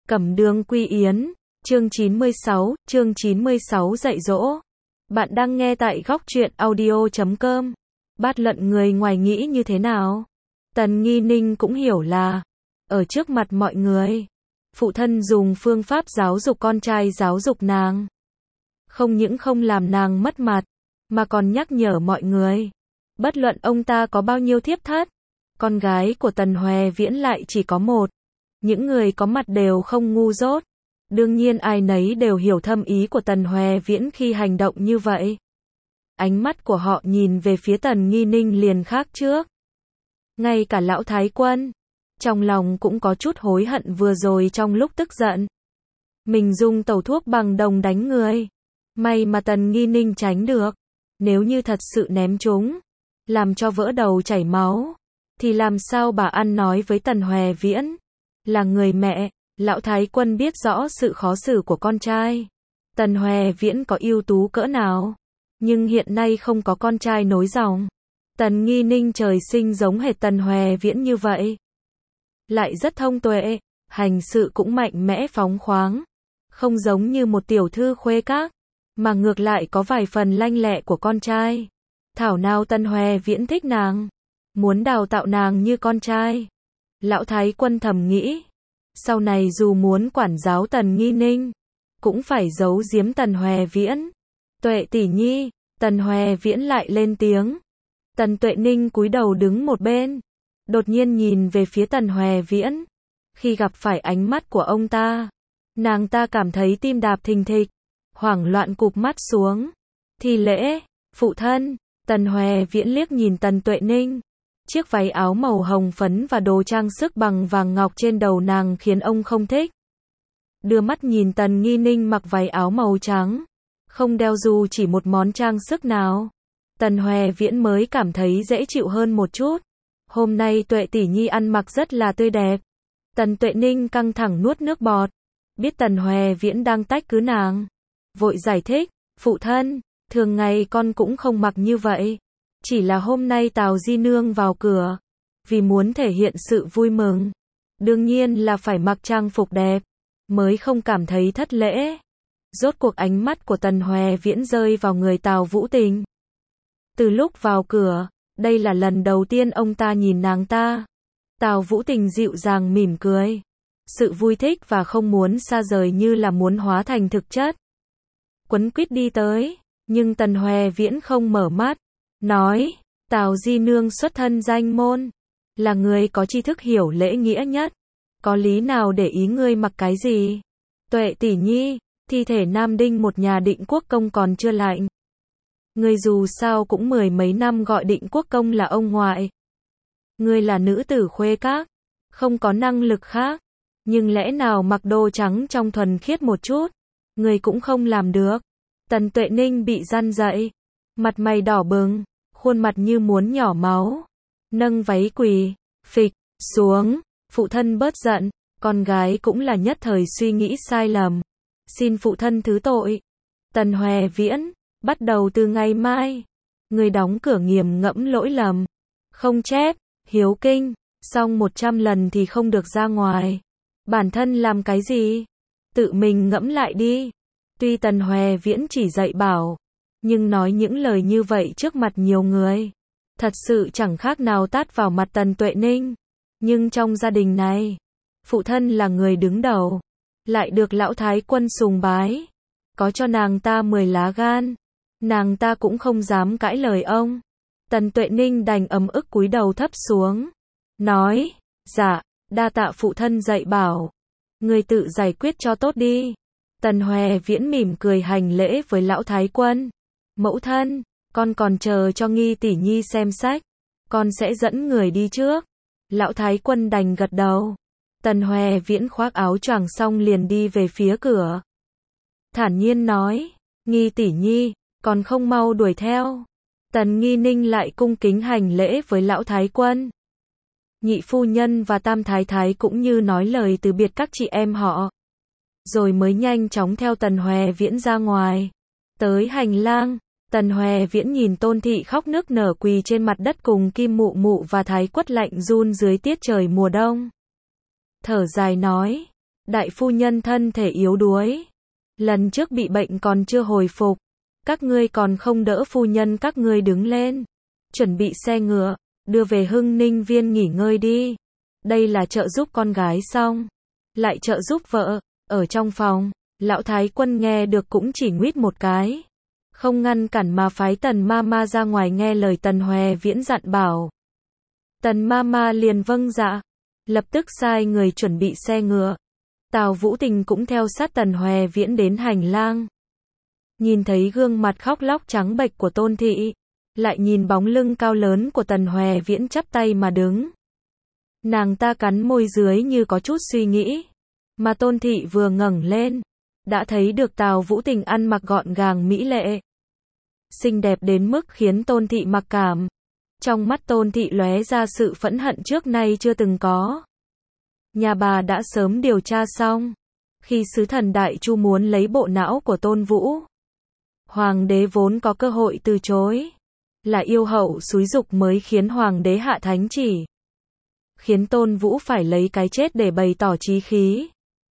Cẩm Đường Quy Yến, chương 96 dạy dỗ. Bạn đang nghe tại góc truyện audio.com. Bát luận người ngoài nghĩ như thế nào? Tần Nghi Ninh cũng hiểu là, ở trước mặt mọi người, phụ thân dùng phương pháp giáo dục con trai giáo dục nàng. Không những không làm nàng mất mặt, mà còn nhắc nhở mọi người. Bất luận ông ta có bao nhiêu thiếp thất, con gái của Tần Hoè Viễn lại chỉ có một. Những người có mặt đều không ngu dốt. Đương nhiên ai nấy đều hiểu thâm ý của Tần Hoè Viễn khi hành động như vậy. Ánh mắt của họ nhìn về phía Tần Nghi Ninh liền khác trước. Ngay cả lão Thái Quân, trong lòng cũng có chút hối hận vừa rồi trong lúc tức giận. Mình dùng tẩu thuốc bằng đồng đánh người. May mà Tần Nghi Ninh tránh được. Nếu như thật sự ném chúng, làm cho vỡ đầu chảy máu, thì làm sao bà ăn nói với Tần Hoè Viễn? Là người mẹ, lão Thái Quân biết rõ sự khó xử của con trai. Tần Hoè Viễn có ưu tú cỡ nào, nhưng hiện nay không có con trai nối dòng. Tần Nghi Ninh trời sinh giống hệt Tần Hoè Viễn như vậy. Lại rất thông tuệ, hành sự cũng mạnh mẽ phóng khoáng. Không giống như một tiểu thư khuê các, mà ngược lại có vài phần lanh lẹ của con trai. Thảo nào Tần Hoè Viễn thích nàng, muốn đào tạo nàng như con trai. Lão Thái Quân thầm nghĩ, sau này dù muốn quản giáo Tần Nghi Ninh, cũng phải giấu giếm Tần Hoè Viễn. Tuệ tỷ nhi, Tần Hoè Viễn lại lên tiếng. Tần Tuệ Ninh cúi đầu đứng một bên, đột nhiên nhìn về phía Tần Hoè Viễn. Khi gặp phải ánh mắt của ông ta, nàng ta cảm thấy tim đạp thình thịch, hoảng loạn cụp mắt xuống. Thi lễ, phụ thân. Tần Hoè Viễn liếc nhìn Tần Tuệ Ninh. Chiếc váy áo màu hồng phấn và đồ trang sức bằng vàng ngọc trên đầu nàng khiến ông không thích. Đưa mắt nhìn Tần Nghi Ninh mặc váy áo màu trắng, không đeo dù chỉ một món trang sức nào. Tần Hoè Viễn mới cảm thấy dễ chịu hơn một chút. Hôm nay Tuệ tỷ nhi ăn mặc rất là tươi đẹp. Tần Tuệ Ninh căng thẳng nuốt nước bọt. Biết Tần Hoè Viễn đang trách cứ nàng, vội giải thích, phụ thân, thường ngày con cũng không mặc như vậy. Chỉ là hôm nay Tào Di Nương vào cửa, vì muốn thể hiện sự vui mừng, đương nhiên là phải mặc trang phục đẹp, mới không cảm thấy thất lễ. Rốt cuộc ánh mắt của Tần Hoè Viễn rơi vào người Tào Vũ Tình. Từ lúc vào cửa, đây là lần đầu tiên ông ta nhìn nàng ta. Tào Vũ Tình dịu dàng mỉm cười. Sự vui thích và không muốn xa rời như là muốn hóa thành thực chất. Quấn quýt đi tới, nhưng Tần Hoè Viễn không mở mắt. Nói, Tào Di Nương xuất thân danh môn, là người có tri thức hiểu lễ nghĩa nhất. Có lý nào để ý ngươi mặc cái gì? Tuệ tỷ nhi, thi thể Nam Đinh một nhà Định Quốc Công còn chưa lạnh. Ngươi dù sao cũng mười mấy năm gọi Định Quốc Công là ông ngoại. Ngươi là nữ tử khuê các, không có năng lực khác. Nhưng lẽ nào mặc đồ trắng trong thuần khiết một chút, ngươi cũng không làm được. Tần Tuệ Ninh bị răn dậy, mặt mày đỏ bừng, khuôn mặt như muốn nhỏ máu. Nâng váy quỳ, phịch, xuống. Phụ thân bớt giận, con gái cũng là nhất thời suy nghĩ sai lầm. Xin phụ thân thứ tội. Tần Hoè Viễn, bắt đầu từ ngày mai, người đóng cửa nghiền ngẫm lỗi lầm. Không chép, hiếu kinh, xong 100 lần thì không được ra ngoài. Bản thân làm cái gì? Tự mình ngẫm lại đi. Tuy Tần Hoè Viễn chỉ dạy bảo, nhưng nói những lời như vậy trước mặt nhiều người, thật sự chẳng khác nào tát vào mặt Tần Tuệ Ninh. Nhưng trong gia đình này, phụ thân là người đứng đầu, lại được lão Thái Quân sùng bái, có cho nàng ta 10 lá gan, nàng ta cũng không dám cãi lời ông. Tần Tuệ Ninh đành ấm ức cúi đầu thấp xuống, nói, dạ, đa tạ phụ thân dạy bảo, người tự giải quyết cho tốt đi. Tần Hoè Viễn mỉm cười hành lễ với lão Thái Quân. Mẫu thân, con còn chờ cho Nghi tỷ nhi xem sách, con sẽ dẫn người đi trước. Lão Thái Quân đành gật đầu. Tần Hoè Viễn khoác áo choàng xong liền đi về phía cửa. Thản nhiên nói, Nghi tỷ nhi, còn không mau đuổi theo. Tần Nghi Ninh lại cung kính hành lễ với lão Thái Quân. Nhị phu nhân và Tam Thái Thái cũng như nói lời từ biệt các chị em họ, rồi mới nhanh chóng theo Tần Hoè Viễn ra ngoài. Tới hành lang, Tần Hoè Viễn nhìn Tôn thị khóc nức nở quỳ trên mặt đất cùng Kim Mụ Mụ và Thái Quất lạnh run dưới tiết trời mùa đông. Thở dài nói, Đại phu nhân thân thể yếu đuối. Lần trước bị bệnh còn chưa hồi phục. Các ngươi còn không đỡ phu nhân các ngươi đứng lên. Chuẩn bị xe ngựa, đưa về Hưng Ninh Viên nghỉ ngơi đi. Đây là trợ giúp con gái xong. Lại trợ giúp vợ. Ở trong phòng, lão thái quân nghe được cũng chỉ nguyết một cái. Không ngăn cản mà phái Tần Mama ra ngoài nghe lời Tần Hoè Viễn dặn bảo. Tần Mama liền vâng dạ. Lập tức sai người chuẩn bị xe ngựa. Tào Vũ Tình cũng theo sát Tần Hoè Viễn đến hành lang. Nhìn thấy gương mặt khóc lóc trắng bệch của Tôn Thị. Lại nhìn bóng lưng cao lớn của Tần Hoè Viễn chắp tay mà đứng. Nàng ta cắn môi dưới như có chút suy nghĩ. Mà Tôn Thị vừa ngẩng lên. Đã thấy được Tào Vũ Tình ăn mặc gọn gàng mỹ lệ. Xinh đẹp đến mức khiến Tôn Thị mặc cảm. Trong mắt Tôn Thị lóe ra sự phẫn hận trước nay chưa từng có. Nhà bà đã sớm điều tra xong. Khi sứ thần Đại Chu muốn lấy bộ não của Tôn Vũ. Hoàng đế vốn có cơ hội từ chối. Là yêu hậu xúi giục mới khiến hoàng đế hạ thánh chỉ. Khiến Tôn Vũ phải lấy cái chết để bày tỏ chí khí.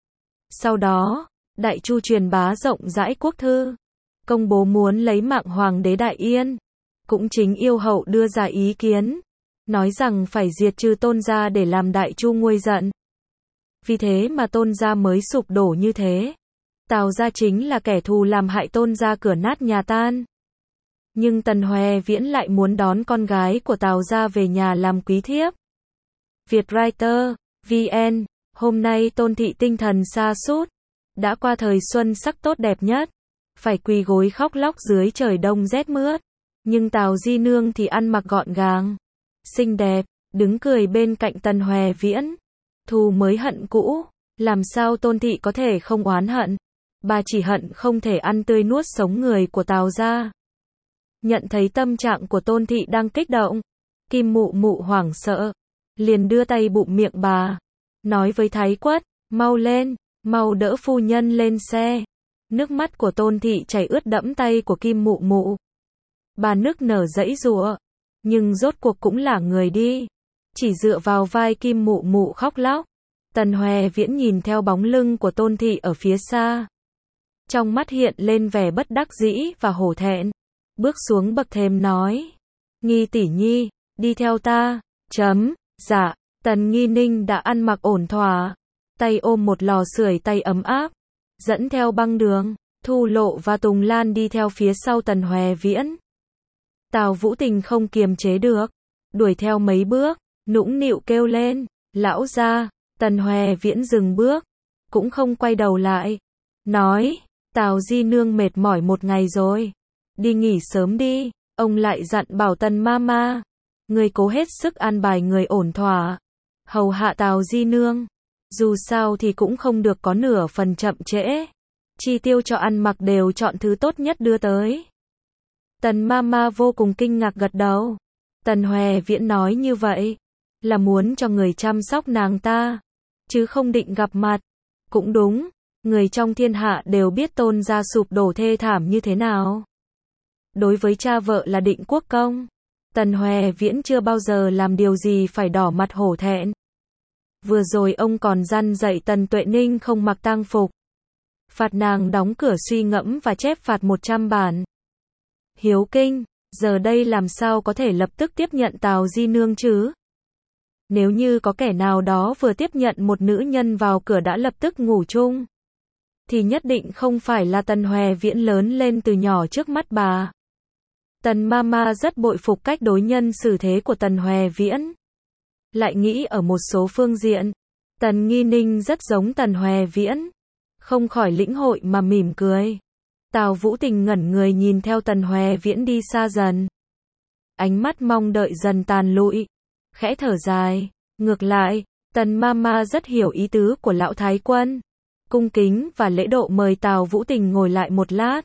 Sau đó, Đại Chu truyền bá rộng rãi quốc thư. Công bố muốn lấy mạng hoàng đế Đại Yên. Cũng chính yêu hậu đưa ra ý kiến. Nói rằng phải diệt trừ Tôn gia để làm Đại Chu nguôi giận. Vì thế mà Tôn gia mới sụp đổ như thế. Tào gia chính là kẻ thù làm hại Tôn gia cửa nát nhà tan. Nhưng Tần Hoè Viễn lại muốn đón con gái của Tào gia về nhà làm quý thiếp. Vietwriter, VN, hôm nay Tôn Thị tinh thần sa sút. Đã qua thời xuân sắc tốt đẹp nhất. Phải quỳ gối khóc lóc dưới trời đông rét mướt. Nhưng Tào Di Nương thì ăn mặc gọn gàng. Xinh đẹp, đứng cười bên cạnh Tần Hoè Viễn. Thù mới hận cũ. Làm sao Tôn Thị có thể không oán hận. Bà chỉ hận không thể ăn tươi nuốt sống người của Tào gia. Nhận thấy tâm trạng của Tôn Thị đang kích động. Kim Mụ Mụ hoảng sợ. Liền đưa tay bụm miệng bà. Nói với Thái Quất, mau lên, mau đỡ phu nhân lên xe. Nước mắt của Tôn Thị chảy ướt đẫm tay của Kim Mụ Mụ. Bà nức nở giãy giụa. Nhưng rốt cuộc cũng là người đi. Chỉ dựa vào vai Kim Mụ Mụ khóc lóc. Tần Hoè Viễn nhìn theo bóng lưng của Tôn Thị ở phía xa. Trong mắt hiện lên vẻ bất đắc dĩ và hổ thẹn. Bước xuống bậc thềm nói. Nghi tỷ nhi, đi theo ta. Dạ, Tần Nghi Ninh đã ăn mặc ổn thỏa. Tay ôm một lò sưởi tay ấm áp. Dẫn theo băng đường. Thu Lộ và Tùng Lan đi theo phía sau Tần Hoè Viễn. Tào Vũ Tình không kiềm chế được. Đuổi theo mấy bước. Nũng nịu kêu lên. Lão gia. Tần Hoè Viễn dừng bước. Cũng không quay đầu lại. Nói. Tào Di Nương mệt mỏi một ngày rồi. Đi nghỉ sớm đi. Ông lại dặn bảo Tần Mama. Người cố hết sức an bài người ổn thỏa. Hầu hạ Tào Di Nương. Dù sao thì cũng không được có nửa phần chậm trễ. Chi tiêu cho ăn mặc đều chọn thứ tốt nhất đưa tới. Tần Mama vô cùng kinh ngạc gật đầu. Tần Hoè Viễn nói như vậy. Là muốn cho người chăm sóc nàng ta. Chứ không định gặp mặt. Cũng đúng. Người trong thiên hạ đều biết Tôn gia sụp đổ thê thảm như thế nào. Đối với cha vợ là Định Quốc Công. Tần Hoè Viễn chưa bao giờ làm điều gì phải đỏ mặt hổ thẹn. Vừa rồi ông còn răn dạy Tần Tuệ Ninh không mặc tang phục. Phạt nàng đóng cửa suy ngẫm và chép phạt 100 bản. Hiếu kinh, giờ đây làm sao có thể lập tức tiếp nhận Tào Di Nương chứ? Nếu như có kẻ nào đó vừa tiếp nhận một nữ nhân vào cửa đã lập tức ngủ chung. Thì nhất định không phải là Tần Hoè Viễn lớn lên từ nhỏ trước mắt bà. Tần Mama rất bội phục cách đối nhân xử thế của Tần Hoè Viễn. Lại nghĩ ở một số phương diện, Tần Nghi Ninh rất giống Tần Hoè Viễn. Không khỏi lĩnh hội mà mỉm cười. Tào Vũ Tình ngẩn người nhìn theo Tần Hoè Viễn đi xa dần. Ánh mắt mong đợi dần tàn lụi. Khẽ thở dài. Ngược lại, Tần Mama rất hiểu ý tứ của lão thái quân. Cung kính và lễ độ mời Tào Vũ Tình ngồi lại một lát.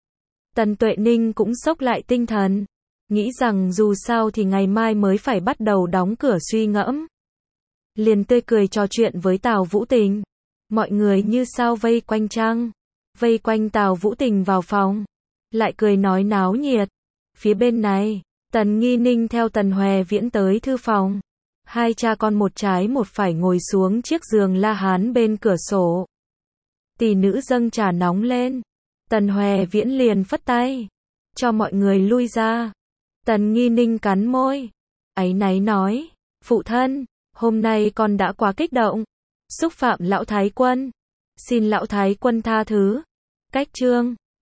Tần Tuệ Ninh cũng xốc lại tinh thần. Nghĩ rằng dù sao thì ngày mai mới phải bắt đầu đóng cửa suy ngẫm. Liền tươi cười trò chuyện với Tào Vũ Tình. Mọi người như sao vây quanh trăng. Vây quanh Tào Vũ Tình vào phòng. Lại cười nói náo nhiệt. Phía bên này, Tần Nghi Ninh theo Tần Hoè Viễn tới thư phòng. Hai cha con một trái một phải ngồi xuống chiếc giường La Hán bên cửa sổ. Tỷ nữ dâng trà nóng lên. Tần Hoè Viễn liền phất tay, cho mọi người lui ra. Tần Nghi Ninh cắn môi, áy náy nói, phụ thân, hôm nay con đã quá kích động, xúc phạm lão thái quân. Xin lão thái quân tha thứ. Cách chương